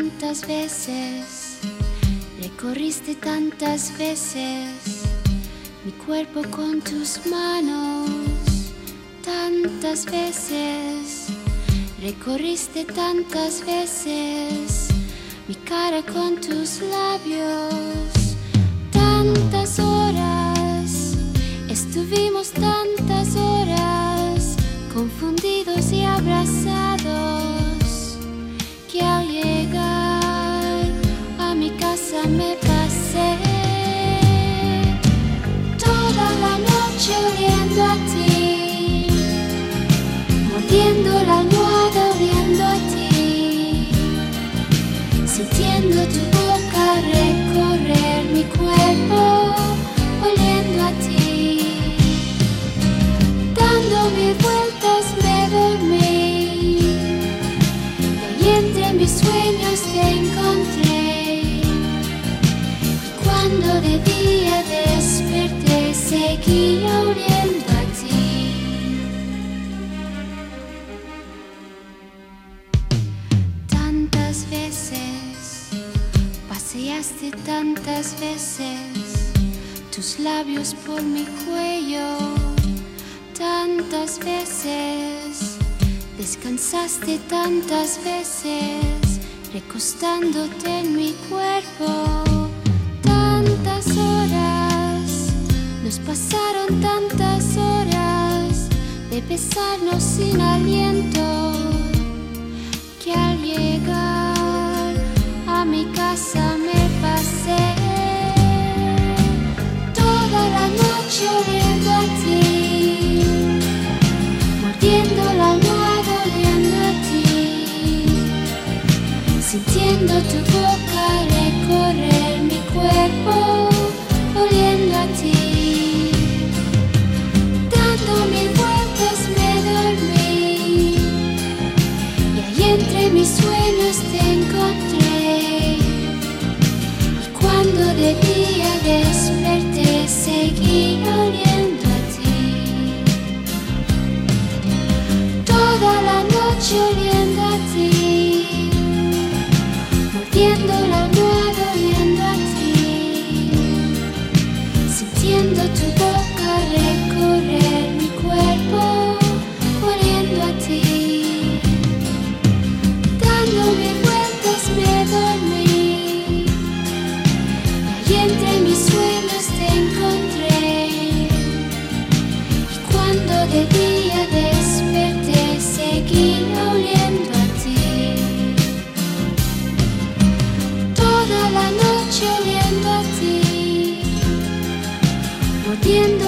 tantas veces, recorriste tantas veces mi cuerpo con tus manos, tantas veces, recorriste tantas veces mi cara con tus labios, tantas horas, estuvimos tantas horas, confundidos y abrazados, que al llegar a mi casa me pasé toda la noche oliendo a ti, mordiendo la almohada oliendo a ti, sintiendo tu boca recorrer mi cuerpo oliendo a ti, dando mil vueltas me dormí y entre mis sueños te encontré, y cuando de día desperté seguía oliendo a ti. Tantas veces paseaste, tantas veces tus labios por mi cuello, tantas veces descansaste, tantas veces recostándote en mi cuerpo, tantas horas, nos pasaron tantas horas de besarnos sin aliento, que al llegar a mi casa me pasé toda la noche oliendo a ti, mordiendo la almohada oliendo a ti, sintiendo tu boca recorrer mi cuerpo oliendo a ti, dando mil vueltas me dormí y ahí entre mis sueños te encontré, y cuando de día desperté seguía oliendo a ti, toda la noche oliendo a ti, mordiendo la almohada oliendo a ti, sintiendo tu boca recorrer mi cuerpo oliendo a ti, dando mil vueltas me dormí y ahí entre mis sueños te encontré, y cuando de día desperté seguía oliendo a ti, toda la noche oliendo a ti, mordiendo